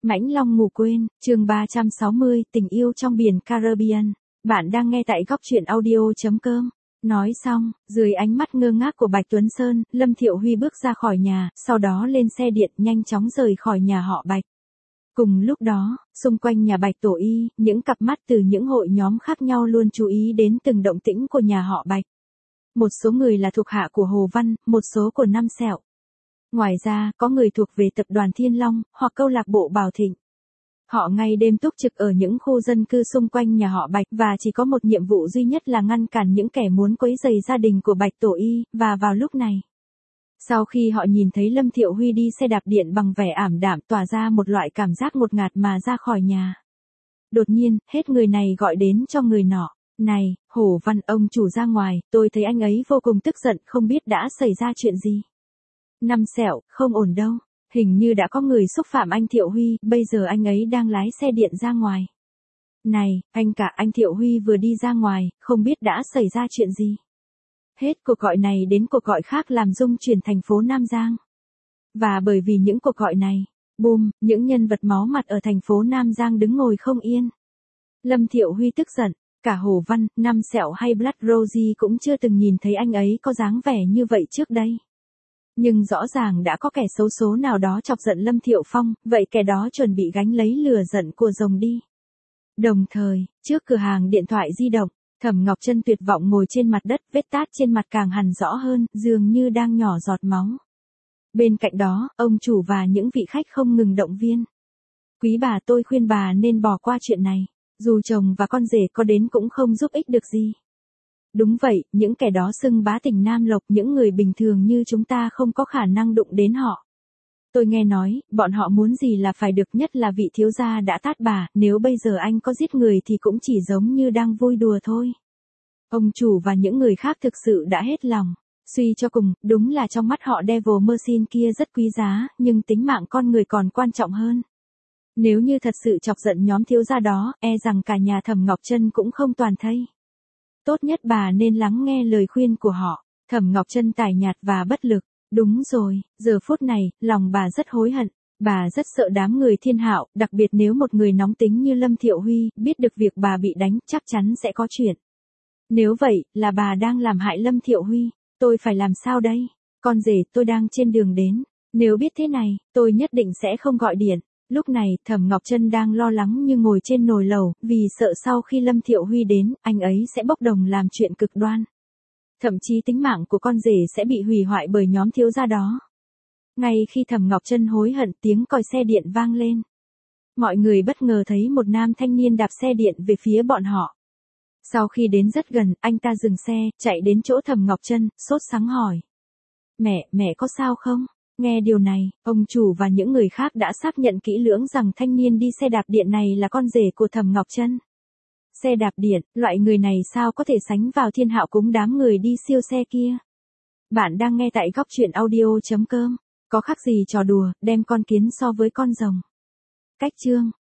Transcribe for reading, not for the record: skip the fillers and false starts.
Mãnh Long ngủ quên, chương 360, tình yêu trong biển Caribbean. Bạn đang nghe tại góc truyện audio.com. Nói xong, dưới ánh mắt ngơ ngác của Bạch Tuấn Sơn, Lâm Thiệu Huy bước ra khỏi nhà, sau đó lên xe điện nhanh chóng rời khỏi nhà họ Bạch. Cùng lúc đó, xung quanh nhà Bạch Tổ Y, những cặp mắt từ những hội nhóm khác nhau luôn chú ý đến từng động tĩnh của nhà họ Bạch. Một số người là thuộc hạ của Hồ Văn, một số của Năm Sẹo. Ngoài ra, có người thuộc về tập đoàn Thiên Long, hoặc câu lạc bộ Bảo Thịnh. Họ ngày đêm túc trực ở những khu dân cư xung quanh nhà họ Bạch và chỉ có một nhiệm vụ duy nhất là ngăn cản những kẻ muốn quấy rầy gia đình của Bạch Tổ Y, và vào lúc này. Sau khi họ nhìn thấy Lâm Thiệu Huy đi xe đạp điện bằng vẻ ảm đạm tỏa ra một loại cảm giác ngột ngạt mà ra khỏi nhà. Đột nhiên, hết người này gọi đến cho người nọ. Này, Hồ Văn ông chủ ra ngoài, tôi thấy anh ấy vô cùng tức giận không biết đã xảy ra chuyện gì. Năm Sẹo, không ổn đâu. Hình như đã có người xúc phạm anh Thiệu Huy, bây giờ anh ấy đang lái xe điện ra ngoài. Này, anh Thiệu Huy vừa đi ra ngoài, không biết đã xảy ra chuyện gì. Hết cuộc gọi này đến cuộc gọi khác làm rung chuyển thành phố Nam Giang. Và bởi vì những cuộc gọi này, boom, những nhân vật máu mặt ở thành phố Nam Giang đứng ngồi không yên. Lâm Thiệu Huy tức giận, cả Hồ Văn, Năm Sẹo hay Blood Rosie cũng chưa từng nhìn thấy anh ấy có dáng vẻ như vậy trước đây. Nhưng rõ ràng đã có kẻ xấu số nào đó chọc giận Lâm Thiệu Phong, vậy kẻ đó chuẩn bị gánh lấy lửa giận của rồng đi. Đồng thời, trước cửa hàng điện thoại di động, Thẩm Ngọc Trân tuyệt vọng ngồi trên mặt đất, vết tát trên mặt càng hằn rõ hơn, dường như đang nhỏ giọt máu. Bên cạnh đó, ông chủ và những vị khách không ngừng động viên. Quý bà, tôi khuyên bà nên bỏ qua chuyện này, dù chồng và con rể có đến cũng không giúp ích được gì. Đúng vậy, những kẻ đó xưng bá tỉnh Nam Lộc, những người bình thường như chúng ta không có khả năng đụng đến họ. Tôi nghe nói, bọn họ muốn gì là phải được, nhất là vị thiếu gia đã tát bà, nếu bây giờ anh có giết người thì cũng chỉ giống như đang vui đùa thôi. Ông chủ và những người khác thực sự đã hết lòng. Suy cho cùng, đúng là trong mắt họ Devil Machine kia rất quý giá, nhưng tính mạng con người còn quan trọng hơn. Nếu như thật sự chọc giận nhóm thiếu gia đó, e rằng cả nhà Thẩm Ngọc Trân cũng không toàn thây. Tốt nhất bà nên lắng nghe lời khuyên của họ. Thẩm Ngọc Trân tẻ nhạt và bất lực. Đúng rồi, giờ phút này, lòng bà rất hối hận. Bà rất sợ đám người Thiên Hạo, đặc biệt nếu một người nóng tính như Lâm Thiệu Huy, biết được việc bà bị đánh, chắc chắn sẽ có chuyện. Nếu vậy, là bà đang làm hại Lâm Thiệu Huy. Tôi phải làm sao đây? Con rể, tôi đang trên đường đến. Nếu biết thế này, tôi nhất định sẽ không gọi điện. Lúc này, Thẩm Ngọc Trân đang lo lắng như ngồi trên nồi lẩu, vì sợ sau khi Lâm Thiệu Huy đến, anh ấy sẽ bốc đồng làm chuyện cực đoan. Thậm chí tính mạng của con rể sẽ bị hủy hoại bởi nhóm thiếu gia đó. Ngay khi Thẩm Ngọc Trân hối hận, tiếng còi xe điện vang lên. Mọi người bất ngờ thấy một nam thanh niên đạp xe điện về phía bọn họ. Sau khi đến rất gần, anh ta dừng xe, chạy đến chỗ Thẩm Ngọc Trân, sốt sắng hỏi. Mẹ có sao không? Nghe điều này, ông chủ và những người khác đã xác nhận kỹ lưỡng rằng thanh niên đi xe đạp điện này là con rể của Thẩm Ngọc Trân. Xe đạp điện, loại người này sao có thể sánh vào Thiên Hạo cúng đám người đi siêu xe kia. Bạn đang nghe tại góc truyện audio.com. Có khác gì trò đùa, đem con kiến so với con rồng. Cách chương.